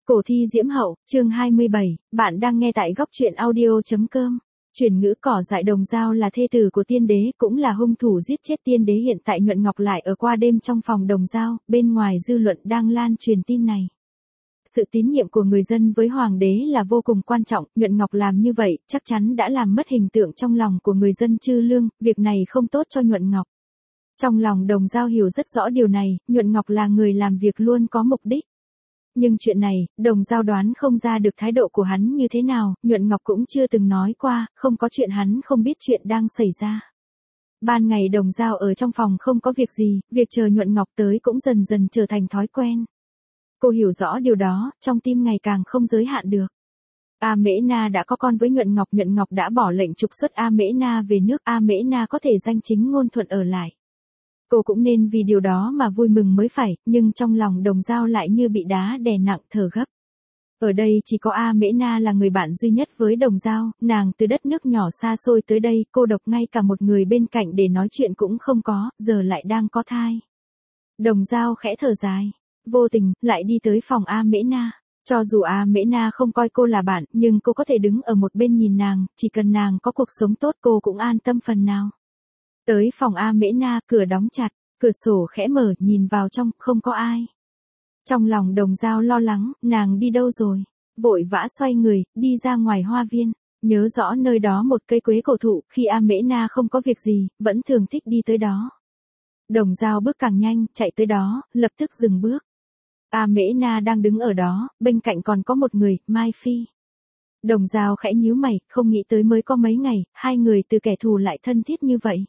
Cổ thi Diễm Hậu, chương 27, bạn đang nghe tại góc truyện audio.com. Truyền ngữ cỏ dại Đồng Dao là thê tử của tiên đế, cũng là hung thủ giết chết tiên đế. Hiện tại Nhuận Ngọc lại ở qua đêm trong phòng Đồng Dao, bên ngoài dư luận đang lan truyền tin này. Sự tín nhiệm của người dân với hoàng đế là vô cùng quan trọng, Nhuận Ngọc làm như vậy, chắc chắn đã làm mất hình tượng trong lòng của người dân Chư Lương, việc này không tốt cho Nhuận Ngọc. Trong lòng Đồng Dao hiểu rất rõ điều này, Nhuận Ngọc là người làm việc luôn có mục đích. Nhưng chuyện này, Đồng Dao đoán không ra được thái độ của hắn như thế nào, Nhuận Ngọc cũng chưa từng nói qua, không có chuyện hắn không biết chuyện đang xảy ra. Ban ngày Đồng Dao ở trong phòng không có việc gì, việc chờ Nhuận Ngọc tới cũng dần dần trở thành thói quen. Cô hiểu rõ điều đó, trong tim ngày càng không giới hạn được. A Mễ Na đã có con với Nhuận Ngọc đã bỏ lệnh trục xuất A Mễ Na về nước, A Mễ Na có thể danh chính ngôn thuận ở lại. Cô cũng nên vì điều đó mà vui mừng mới phải, nhưng trong lòng Đồng Dao lại như bị đá đè nặng thở gấp. Ở đây chỉ có A Mễ Na là người bạn duy nhất với Đồng Dao, nàng từ đất nước nhỏ xa xôi tới đây, cô độc ngay cả một người bên cạnh để nói chuyện cũng không có, giờ lại đang có thai. Đồng Dao khẽ thở dài, vô tình, lại đi tới phòng A Mễ Na. Cho dù A Mễ Na không coi cô là bạn, nhưng cô có thể đứng ở một bên nhìn nàng, chỉ cần nàng có cuộc sống tốt cô cũng an tâm phần nào. Tới phòng A Mễ Na, cửa đóng chặt, cửa sổ khẽ mở, nhìn vào trong, không có ai. Trong lòng Đồng Dao lo lắng, nàng đi đâu rồi? Vội vã xoay người, đi ra ngoài hoa viên, nhớ rõ nơi đó một cây quế cổ thụ, khi A Mễ Na không có việc gì, vẫn thường thích đi tới đó. Đồng Dao bước càng nhanh, chạy tới đó, lập tức dừng bước. A Mễ Na đang đứng ở đó, bên cạnh còn có một người, Mai Phi. Đồng Dao khẽ nhíu mày, không nghĩ tới mới có mấy ngày, hai người từ kẻ thù lại thân thiết như vậy.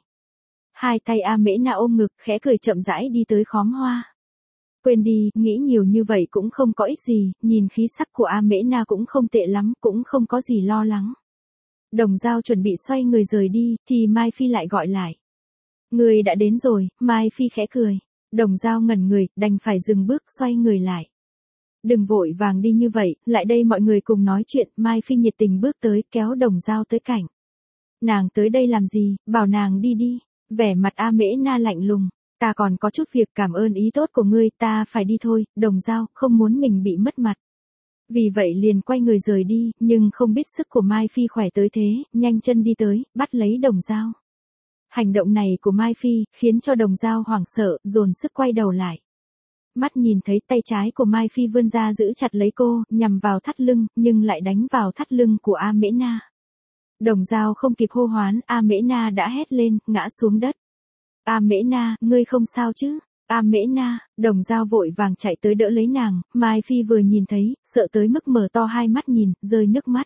Hai tay A Mễ Na ôm ngực, khẽ cười chậm rãi đi tới khóm hoa. Quên đi, nghĩ nhiều như vậy cũng không có ích gì, nhìn khí sắc của A Mễ Na cũng không tệ lắm, cũng không có gì lo lắng. Đồng Dao chuẩn bị xoay người rời đi, thì Mai Phi lại gọi lại. Người đã đến rồi, Mai Phi khẽ cười. Đồng Dao ngẩn người, đành phải dừng bước xoay người lại. Đừng vội vàng đi như vậy, lại đây mọi người cùng nói chuyện, Mai Phi nhiệt tình bước tới, kéo Đồng Dao tới cạnh. Nàng tới đây làm gì, bảo nàng đi đi. Vẻ mặt A Mễ Na lạnh lùng, ta còn có chút việc, cảm ơn ý tốt của ngươi, ta phải đi thôi. Đồng Dao không muốn mình bị mất mặt. Vì vậy liền quay người rời đi, nhưng không biết sức của Mai Phi khỏe tới thế, nhanh chân đi tới, bắt lấy Đồng Dao. Hành động này của Mai Phi, khiến cho Đồng Dao hoảng sợ, dồn sức quay đầu lại. Mắt nhìn thấy tay trái của Mai Phi vươn ra giữ chặt lấy cô, nhằm vào thắt lưng, nhưng lại đánh vào thắt lưng của A Mễ Na. Đồng Dao không kịp hô hoán, A Mễ Na đã hét lên, ngã xuống đất. A Mễ Na, ngươi không sao chứ? A Mễ Na, Đồng Dao vội vàng chạy tới đỡ lấy nàng, Mai Phi vừa nhìn thấy, sợ tới mức mở to hai mắt nhìn, rơi nước mắt.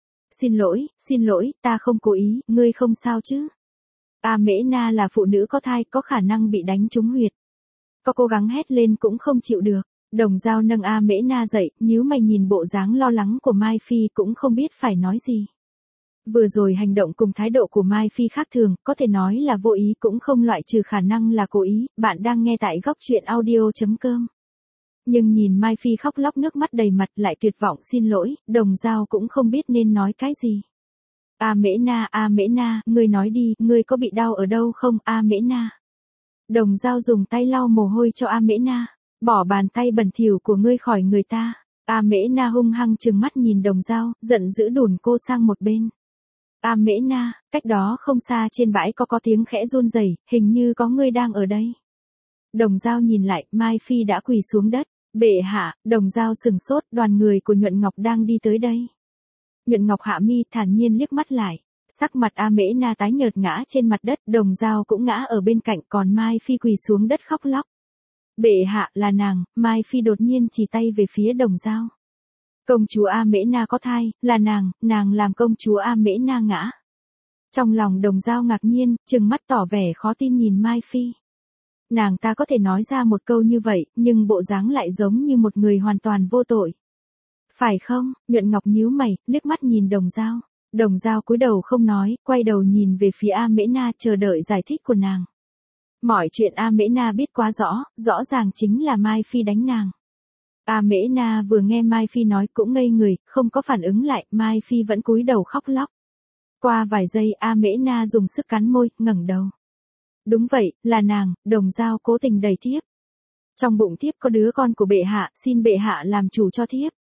Xin lỗi, ta không cố ý, ngươi không sao chứ? A Mễ Na là phụ nữ có thai, có khả năng bị đánh trúng huyệt. Có cố gắng hét lên cũng không chịu được. Đồng Dao nâng A Mễ Na dậy, nhíu mày nhìn bộ dáng lo lắng của Mai Phi cũng không biết phải nói gì. Vừa rồi hành động cùng thái độ của Mai Phi khác thường, có thể nói là vô ý cũng không loại trừ khả năng là cố ý, bạn đang nghe tại góc truyện audio.com. Nhưng nhìn Mai Phi khóc lóc nước mắt đầy mặt lại tuyệt vọng xin lỗi, Đồng Dao cũng không biết nên nói cái gì. A Mễ Na, ngươi nói đi, ngươi có bị đau ở đâu không, A Mễ Na? Đồng Dao dùng tay lau mồ hôi cho A Mễ Na, bỏ bàn tay bẩn thỉu của ngươi khỏi người ta. A Mễ Na hung hăng trừng mắt nhìn Đồng Dao, giận dữ đùn cô sang một bên. A Mễ Na, cách đó không xa trên bãi có tiếng khẽ run rẩy, hình như có người đang ở đây. Đồng Dao nhìn lại, Mai Phi đã quỳ xuống đất. Bệ hạ, Đồng Dao sừng sốt, đoàn người của Nhuận Ngọc đang đi tới đây. Nhuận Ngọc hạ mi thản nhiên liếc mắt lại, sắc mặt A Mễ Na tái nhợt ngã trên mặt đất, Đồng Dao cũng ngã ở bên cạnh, còn Mai Phi quỳ xuống đất khóc lóc. Bệ hạ, là nàng. Mai Phi đột nhiên chỉ tay về phía Đồng Dao. Công chúa A Mễ Na có thai, là nàng làm công chúa A Mễ Na ngã. Trong lòng Đồng Dao ngạc nhiên, trừng mắt tỏ vẻ khó tin nhìn Mai Phi. Nàng ta có thể nói ra một câu như vậy, nhưng bộ dáng lại giống như một người hoàn toàn vô tội. Phải không? Nhuận Ngọc nhíu mày, liếc mắt nhìn Đồng Dao. Đồng Dao cúi đầu không nói, quay đầu nhìn về phía A Mễ Na chờ đợi giải thích của nàng. Mọi chuyện A Mễ Na biết quá rõ ràng chính là Mai Phi đánh nàng. A Mễ Na vừa nghe Mai Phi nói cũng ngây người, không có phản ứng lại, Mai Phi vẫn cúi đầu khóc lóc. Qua vài giây A Mễ Na dùng sức cắn môi, ngẩng đầu. Đúng vậy, là nàng. Đồng Dao cố tình đẩy thiếp. Trong bụng thiếp có đứa con của bệ hạ, xin bệ hạ làm chủ cho thiếp.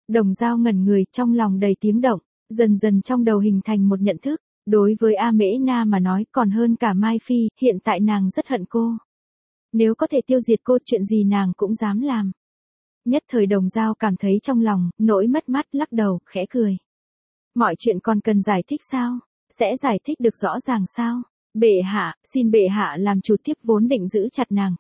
Đồng Dao ngẩn người, trong lòng đầy tiếng động, dần dần trong đầu hình thành một nhận thức, đối với A Mễ Na mà nói còn hơn cả Mai Phi, hiện tại nàng rất hận cô. Nếu có thể tiêu diệt cô, chuyện gì nàng cũng dám làm. Nhất thời Đồng Dao cảm thấy trong lòng, nỗi mất mát, lắc đầu, khẽ cười. Mọi chuyện còn cần giải thích sao? Sẽ giải thích được rõ ràng sao? Bệ hạ, xin bệ hạ làm chủ tiếp, vốn định giữ chặt nàng,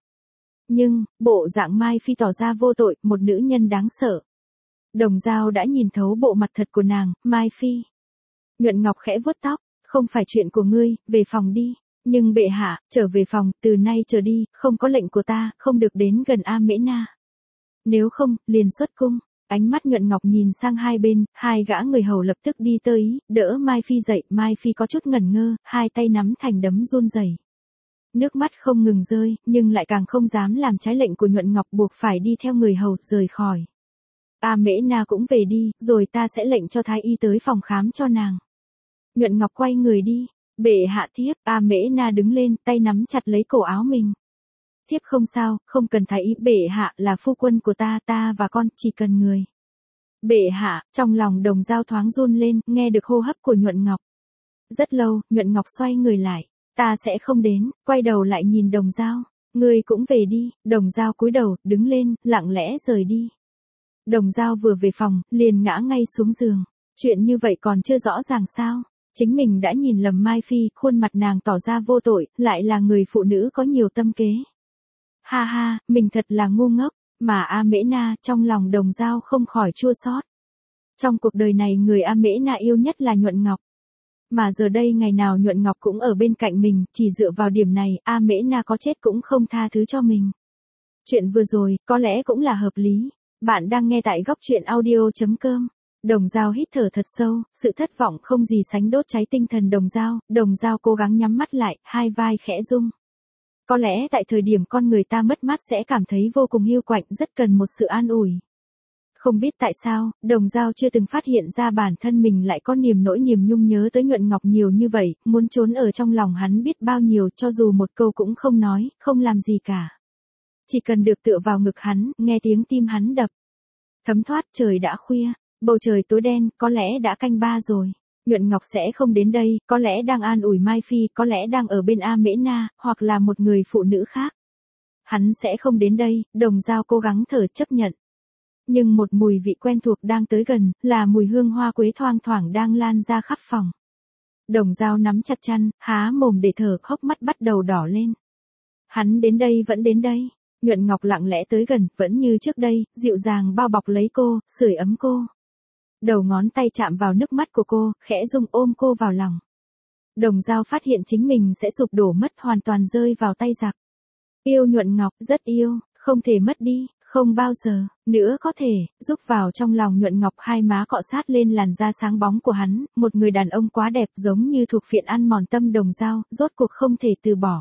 nhưng, bộ dạng Mai Phi tỏ ra vô tội, một nữ nhân đáng sợ. Đồng Dao đã nhìn thấu bộ mặt thật của nàng, Mai Phi. Nhuận Ngọc khẽ vuốt tóc, không phải chuyện của ngươi, về phòng đi. Nhưng bệ hạ, trở về phòng, từ nay trở đi, không có lệnh của ta, không được đến gần A Mễ Na. Nếu không, liền xuất cung. Ánh mắt Nhuận Ngọc nhìn sang hai bên, hai gã người hầu lập tức đi tới, đỡ Mai Phi dậy, Mai Phi có chút ngẩn ngơ, hai tay nắm thành đấm run rẩy. Nước mắt không ngừng rơi, nhưng lại càng không dám làm trái lệnh của Nhuận Ngọc, buộc phải đi theo người hầu, rời khỏi. A Mễ Na cũng về đi, rồi ta sẽ lệnh cho thái y tới phòng khám cho nàng. Nhuận Ngọc quay người đi. Bệ hạ thiếp, A Mễ Na đứng lên, tay nắm chặt lấy cổ áo mình. Thiếp không sao, không cần thái y, bệ hạ là phu quân của ta và con, chỉ cần người. Bệ hạ, trong lòng Đồng Dao thoáng run lên, nghe được hô hấp của Nhuận Ngọc. Rất lâu, Nhuận Ngọc xoay người lại. Ta sẽ không đến, quay đầu lại nhìn Đồng Dao. Ngươi cũng về đi. Đồng Dao cúi đầu, đứng lên, lặng lẽ rời đi. Đồng Dao vừa về phòng, liền ngã ngay xuống giường. Chuyện như vậy còn chưa rõ ràng sao? Chính mình đã nhìn lầm Mai Phi, khuôn mặt nàng tỏ ra vô tội, lại là người phụ nữ có nhiều tâm kế. Ha ha, mình thật là ngu ngốc, mà A Mễ Na, trong lòng Đồng Dao không khỏi chua xót. Trong cuộc đời này người A Mễ Na yêu nhất là Nhuận Ngọc. Mà giờ đây ngày nào Nhuận Ngọc cũng ở bên cạnh mình, chỉ dựa vào điểm này, A Mễ Na có chết cũng không tha thứ cho mình. Chuyện vừa rồi, có lẽ cũng là hợp lý. Bạn đang nghe tại góc truyện audio.com. Đồng Dao hít thở thật sâu, sự thất vọng không gì sánh đốt cháy tinh thần Đồng Dao cố gắng nhắm mắt lại, hai vai khẽ rung. Có lẽ tại thời điểm con người ta mất mát sẽ cảm thấy vô cùng hiu quạnh, rất cần một sự an ủi. Không biết tại sao, Đồng Dao chưa từng phát hiện ra bản thân mình lại có nỗi niềm nhung nhớ tới Nhuận Ngọc nhiều như vậy, muốn trốn ở trong lòng hắn biết bao nhiêu, cho dù một câu cũng không nói, không làm gì cả. Chỉ cần được tựa vào ngực hắn, nghe tiếng tim hắn đập. Thấm thoát, trời đã khuya. Bầu trời tối đen, có lẽ đã canh ba rồi. Nhuận Ngọc sẽ không đến đây, có lẽ đang an ủi Mai Phi, có lẽ đang ở bên A Mễ Na, hoặc là một người phụ nữ khác. Hắn sẽ không đến đây, Đồng Dao cố gắng thở chấp nhận. Nhưng một mùi vị quen thuộc đang tới gần, là mùi hương hoa quế thoang thoảng đang lan ra khắp phòng. Đồng Dao nắm chặt chăn, há mồm để thở, hốc mắt bắt đầu đỏ lên. Hắn đến đây vẫn đến đây. Nhuận Ngọc lặng lẽ tới gần, vẫn như trước đây, dịu dàng bao bọc lấy cô, sưởi ấm cô. Đầu ngón tay chạm vào nước mắt của cô, khẽ rung ôm cô vào lòng. Đồng Dao phát hiện chính mình sẽ sụp đổ mất, hoàn toàn rơi vào tay giặc. Yêu Nhuận Ngọc, rất yêu, không thể mất đi, không bao giờ nữa có thể rúc vào trong lòng Nhuận Ngọc, hai má cọ sát lên làn da sáng bóng của hắn, một người đàn ông quá đẹp, giống như thuộc phiện ăn mòn tâm Đồng Dao, rốt cuộc không thể từ bỏ.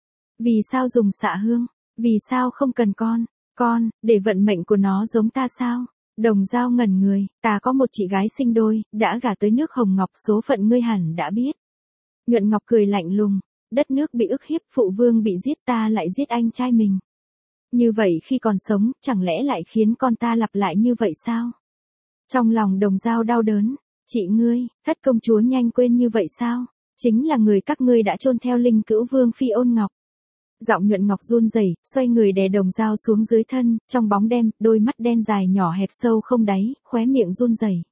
Vì sao dùng xạ hương? Vì sao không cần con, để vận mệnh của nó giống ta sao? Đồng Dao ngẩn người, ta có một chị gái sinh đôi, đã gả tới nước Hồng Ngọc, số phận ngươi hẳn đã biết. Nhuận Ngọc cười lạnh lùng, đất nước bị ức hiếp, phụ vương bị giết, ta lại giết anh trai mình. Như vậy khi còn sống, chẳng lẽ lại khiến con ta lặp lại như vậy sao? Trong lòng Đồng Dao đau đớn, chị ngươi, thất công chúa nhanh quên như vậy sao? Chính là người các ngươi đã chôn theo linh cữu vương phi Ôn Ngọc. Giọng Nhuận Ngọc run rẩy, xoay người đè Đồng Dao xuống dưới thân, trong bóng đêm, đôi mắt đen dài nhỏ hẹp sâu không đáy, khóe miệng run rẩy.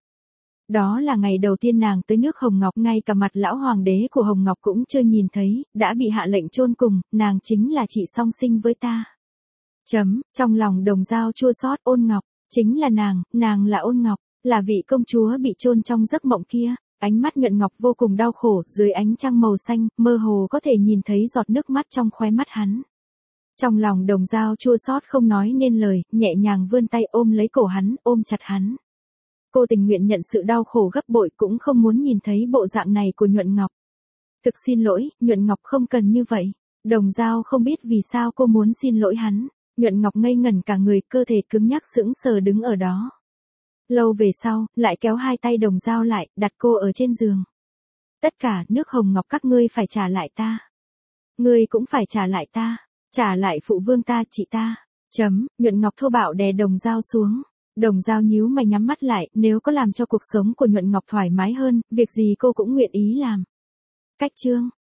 Đó là ngày đầu tiên nàng tới nước Hồng Ngọc, ngay cả mặt lão hoàng đế của Hồng Ngọc cũng chưa nhìn thấy, đã bị hạ lệnh chôn cùng, nàng chính là chị song sinh với ta. Trong lòng Đồng Dao chua xót, Ôn Ngọc, chính là nàng là Ôn Ngọc, là vị công chúa bị chôn trong giấc mộng kia. Ánh mắt Nhuận Ngọc vô cùng đau khổ, dưới ánh trăng màu xanh, mơ hồ có thể nhìn thấy giọt nước mắt trong khóe mắt hắn. Trong lòng Đồng Dao chua xót không nói nên lời, nhẹ nhàng vươn tay ôm lấy cổ hắn, ôm chặt hắn. Cô tình nguyện nhận sự đau khổ gấp bội, cũng không muốn nhìn thấy bộ dạng này của Nhuận Ngọc. Thực xin lỗi, Nhuận Ngọc không cần như vậy. Đồng Dao không biết vì sao cô muốn xin lỗi hắn. Nhuận Ngọc ngây ngẩn cả người, cơ thể cứng nhắc sững sờ đứng ở đó. Lâu về sau, lại kéo hai tay Đồng Dao lại, đặt cô ở trên giường. Tất cả nước Hồng Ngọc các ngươi phải trả lại ta. Ngươi cũng phải trả lại ta. Trả lại phụ vương ta, chị ta. Nhuận Ngọc thô bạo đè Đồng Dao xuống. Đồng Dao nhíu mày nhắm mắt lại, nếu có làm cho cuộc sống của Nhuận Ngọc thoải mái hơn, việc gì cô cũng nguyện ý làm. Cách chương